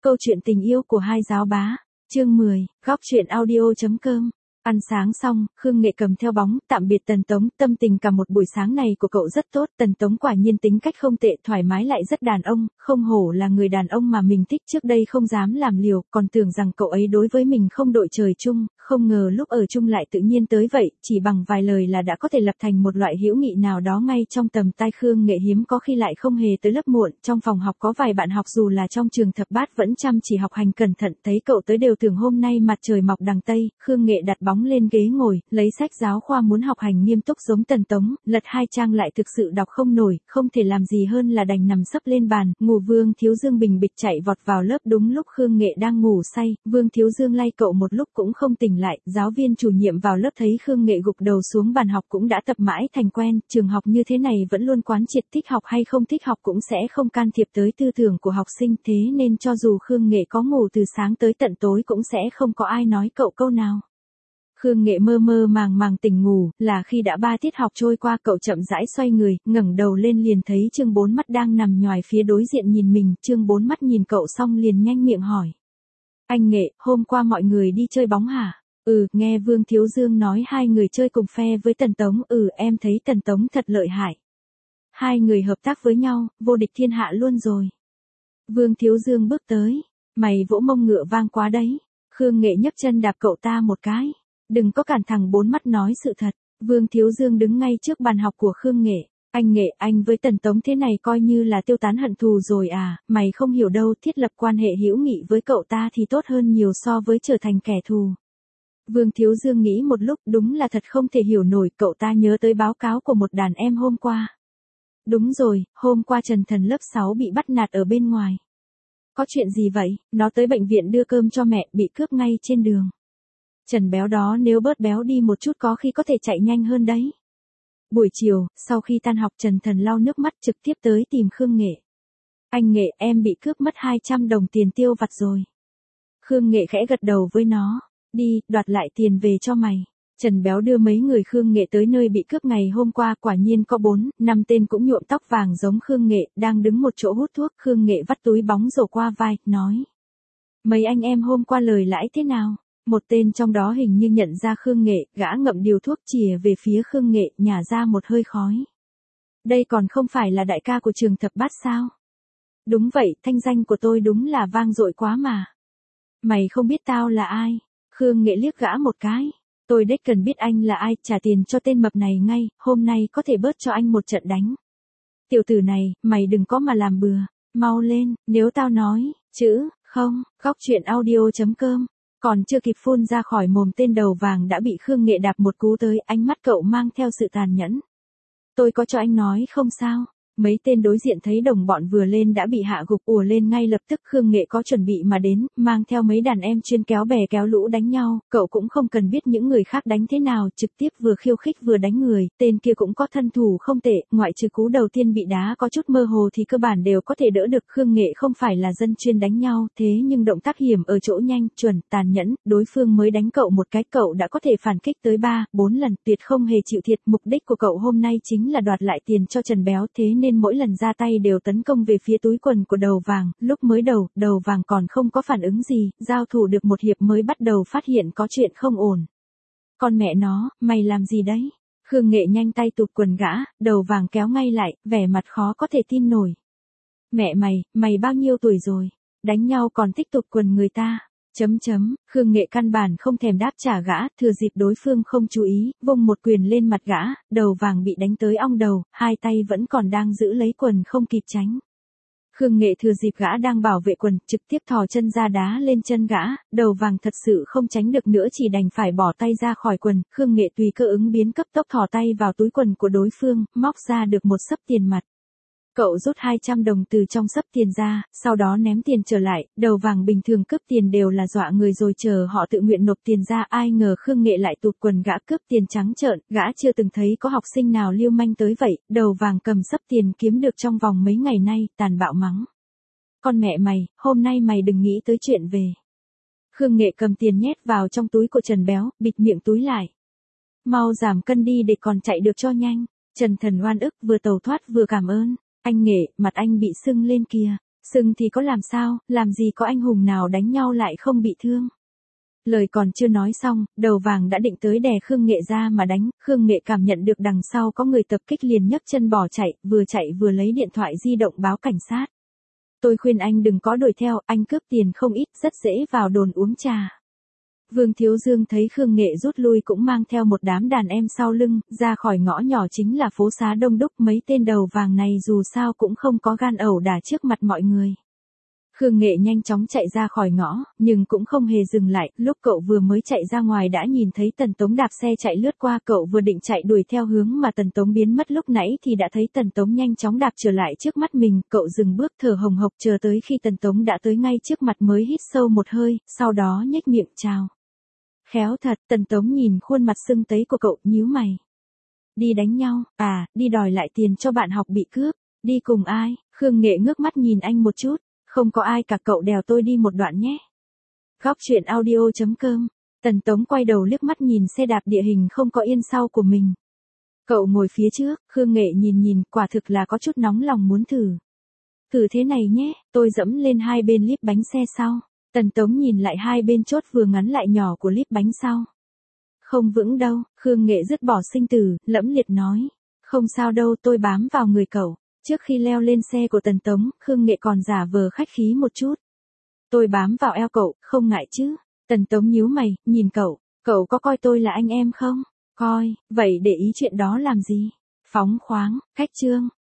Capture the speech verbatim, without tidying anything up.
Câu chuyện tình yêu của hai giáo bá. Chương mười, góc truyện audio.com. Ăn sáng xong, Khương Nghệ cầm theo bóng, tạm biệt Tần Tống, tâm tình cả một buổi sáng này của cậu rất tốt, Tần Tống quả nhiên tính cách không tệ, thoải mái lại rất đàn ông, không hổ là người đàn ông mà mình thích, trước đây không dám làm liều, còn tưởng rằng cậu ấy đối với mình không đội trời chung, không ngờ lúc ở chung lại tự nhiên tới vậy, chỉ bằng vài lời là đã có thể lập thành một loại hữu nghị nào đó ngay trong tầm tay. Khương Nghệ hiếm có khi lại không hề tới lớp muộn, trong phòng học có vài bạn học dù là trong trường thập bát vẫn chăm chỉ học hành cẩn thận, thấy cậu tới đều tưởng hôm nay mặt trời mọc đằng Tây. Khương Nghệ đặt bóng lên ghế ngồi, lấy sách giáo khoa muốn học hành nghiêm túc giống Tần Tống, lật hai trang lại thực sự đọc không nổi, không thể làm gì hơn là đành nằm sấp lên bàn, ngủ. Vương Thiếu Dương bình bịch chạy vọt vào lớp đúng lúc Khương Nghệ đang ngủ say, Vương Thiếu Dương lay cậu một lúc cũng không tỉnh lại, giáo viên chủ nhiệm vào lớp thấy Khương Nghệ gục đầu xuống bàn học cũng đã tập mãi thành quen, trường học như thế này vẫn luôn quán triệt thích học hay không thích học cũng sẽ không can thiệp tới tư tưởng của học sinh, thế nên cho dù Khương Nghệ có ngủ từ sáng tới tận tối cũng sẽ không có ai nói cậu câu nào. Khương Nghệ mơ mơ màng màng tỉnh ngủ, là khi đã ba tiết học trôi qua cậu chậm rãi xoay người, ngẩng đầu lên liền thấy Trương Bốn Mắt đang nằm nhoài phía đối diện nhìn mình, Trương Bốn Mắt nhìn cậu xong liền nhanh miệng hỏi. Anh Nghệ, hôm qua mọi người đi chơi bóng hả? Ừ, nghe Vương Thiếu Dương nói hai người chơi cùng phe với Tần Tống, ừ em thấy Tần Tống thật lợi hại. Hai người hợp tác với nhau, vô địch thiên hạ luôn rồi. Vương Thiếu Dương bước tới, mày vỗ mông ngựa vang quá đấy. Khương Nghệ nhấc chân đạp cậu ta một cái. Đừng có cản thằng Bốn Mắt nói sự thật. Vương Thiếu Dương đứng ngay trước bàn học của Khương Nghệ. Anh Nghệ, anh với Tần Tống thế này coi như là tiêu tán hận thù rồi à, mày không hiểu đâu, thiết lập quan hệ hữu nghị với cậu ta thì tốt hơn nhiều so với trở thành kẻ thù. Vương Thiếu Dương nghĩ một lúc, đúng là thật không thể hiểu nổi, cậu ta nhớ tới báo cáo của một đàn em hôm qua. Đúng rồi, hôm qua Trần Thần lớp sáu bị bắt nạt ở bên ngoài. Có chuyện gì vậy? Nó tới bệnh viện đưa cơm cho mẹ, bị cướp ngay trên đường. Trần béo đó nếu bớt béo đi một chút có khi có thể chạy nhanh hơn đấy. Buổi chiều, sau khi tan học Trần Thần lau nước mắt trực tiếp tới tìm Khương Nghệ. Anh Nghệ, em bị cướp mất hai trăm đồng tiền tiêu vặt rồi. Khương Nghệ khẽ gật đầu với nó. Đi, đoạt lại tiền về cho mày. Trần béo đưa mấy người Khương Nghệ tới nơi bị cướp ngày hôm qua, quả nhiên có bốn, năm tên cũng nhuộm tóc vàng giống Khương Nghệ, đang đứng một chỗ hút thuốc. Khương Nghệ vắt túi bóng rổ qua vai, nói. Mấy anh em hôm qua lời lãi thế nào? Một tên trong đó hình như nhận ra Khương Nghệ, gã ngậm điều thuốc chìa về phía Khương Nghệ, nhả ra một hơi khói. Đây còn không phải là đại ca của trường thập bát sao? Đúng vậy, thanh danh của tôi đúng là vang dội quá mà. Mày không biết tao là ai? Khương Nghệ liếc gã một cái. Tôi đếch cần biết anh là ai, trả tiền cho tên mập này ngay, hôm nay có thể bớt cho anh một trận đánh. Tiểu tử này, mày đừng có mà làm bừa, mau lên, nếu tao nói, chữ, không, góc truyện audio.com. Còn chưa kịp phun ra khỏi mồm tên đầu vàng đã bị Khương Nghệ đạp một cú tới, ánh mắt cậu mang theo sự tàn nhẫn. Tôi có cho anh nói không sao? Mấy tên đối diện thấy đồng bọn vừa lên đã bị hạ gục ùa lên ngay lập tức. Khương Nghệ có chuẩn bị mà đến, mang theo mấy đàn em chuyên kéo bè kéo lũ đánh nhau, cậu cũng không cần biết những người khác đánh thế nào, trực tiếp vừa khiêu khích vừa đánh người, tên kia cũng có thân thủ không tệ, ngoại trừ cú đầu tiên bị đá có chút mơ hồ thì cơ bản đều có thể đỡ được. Khương Nghệ không phải là dân chuyên đánh nhau, thế nhưng động tác hiểm ở chỗ nhanh, chuẩn, tàn nhẫn, đối phương mới đánh cậu một cái cậu đã có thể phản kích tới ba, bốn lần, tuyệt không hề chịu thiệt. Mục đích của cậu hôm nay chính là đoạt lại tiền cho Trần béo, thế nên mỗi lần ra tay đều tấn công về phía túi quần của đầu vàng. Lúc mới đầu, đầu vàng còn không có phản ứng gì, giao thủ được một hiệp mới bắt đầu phát hiện có chuyện không ổn. Con mẹ nó, mày làm gì đấy? Khương Nghệ nhanh tay tụt quần gã, đầu vàng kéo ngay lại, vẻ mặt khó có thể tin nổi. Mẹ mày, mày bao nhiêu tuổi rồi? Đánh nhau còn thích tụt quần người ta. Chấm chấm, Khương Nghệ căn bản không thèm đáp trả gã, thừa dịp đối phương không chú ý, vung một quyền lên mặt gã, đầu vàng bị đánh tới ong đầu, hai tay vẫn còn đang giữ lấy quần không kịp tránh. Khương Nghệ thừa dịp gã đang bảo vệ quần, trực tiếp thò chân ra đá lên chân gã, đầu vàng thật sự không tránh được nữa chỉ đành phải bỏ tay ra khỏi quần. Khương Nghệ tùy cơ ứng biến cấp tốc thò tay vào túi quần của đối phương, móc ra được một xấp tiền mặt. Cậu rút hai trăm đồng từ trong xấp tiền ra, sau đó ném tiền trở lại, đầu vàng bình thường cướp tiền đều là dọa người rồi chờ họ tự nguyện nộp tiền ra, ai ngờ Khương Nghệ lại tụt quần gã cướp tiền trắng trợn, gã chưa từng thấy có học sinh nào lưu manh tới vậy, đầu vàng cầm xấp tiền kiếm được trong vòng mấy ngày nay, tàn bạo mắng. Con mẹ mày, hôm nay mày đừng nghĩ tới chuyện về. Khương Nghệ cầm tiền nhét vào trong túi của Trần béo, bịt miệng túi lại. Mau giảm cân đi để còn chạy được cho nhanh. Trần Thần oan ức vừa tàu thoát vừa cảm ơn. Anh Nghệ, mặt anh bị sưng lên kìa. Sưng thì có làm sao, làm gì có anh hùng nào đánh nhau lại không bị thương. Lời còn chưa nói xong, đầu vàng đã định tới đè Khương Nghệ ra mà đánh, Khương Nghệ cảm nhận được đằng sau có người tập kích liền nhấc chân bỏ chạy, vừa chạy vừa lấy điện thoại di động báo cảnh sát. Tôi khuyên anh đừng có đuổi theo, anh cướp tiền không ít, rất dễ vào đồn uống trà. Vương Thiếu Dương thấy Khương Nghệ rút lui cũng mang theo một đám đàn em sau lưng, ra khỏi ngõ nhỏ chính là phố xá đông đúc, mấy tên đầu vàng này dù sao cũng không có gan ẩu đả trước mặt mọi người. Khương Nghệ nhanh chóng chạy ra khỏi ngõ, nhưng cũng không hề dừng lại, lúc cậu vừa mới chạy ra ngoài đã nhìn thấy Tần Tống đạp xe chạy lướt qua, cậu vừa định chạy đuổi theo hướng mà Tần Tống biến mất lúc nãy thì đã thấy Tần Tống nhanh chóng đạp trở lại trước mắt mình, cậu dừng bước thở hồng hộc chờ tới khi Tần Tống đã tới ngay trước mặt mới hít sâu một hơi, sau đó nhếch miệng chào. Khéo thật, Tần Tống nhìn khuôn mặt sưng tấy của cậu, nhíu mày. Đi đánh nhau, à, đi đòi lại tiền cho bạn học bị cướp, đi cùng ai? Khương Nghệ ngước mắt nhìn anh một chút. Không có ai cả, cậu đèo tôi đi một đoạn nhé. Góc truyện audio chấm com. Tần Tống quay đầu liếc mắt nhìn xe đạp địa hình không có yên sau của mình. Cậu ngồi phía trước, Khương Nghệ nhìn nhìn, quả thực là có chút nóng lòng muốn thử. Thử thế này nhé, tôi dẫm lên hai bên líp bánh xe sau. Tần Tống nhìn lại hai bên chốt vừa ngắn lại nhỏ của líp bánh sau. Không vững đâu, Khương Nghệ dứt bỏ sinh tử, lẫm liệt nói. Không sao đâu, tôi bám vào người cậu. Trước khi leo lên xe của Tần Tống, Khương Nghệ còn giả vờ khách khí một chút. Tôi bám vào eo cậu, không ngại chứ? Tần Tống nhíu mày, nhìn cậu, cậu có coi tôi là anh em không? Coi, vậy để ý chuyện đó làm gì? Phóng khoáng, khách trương,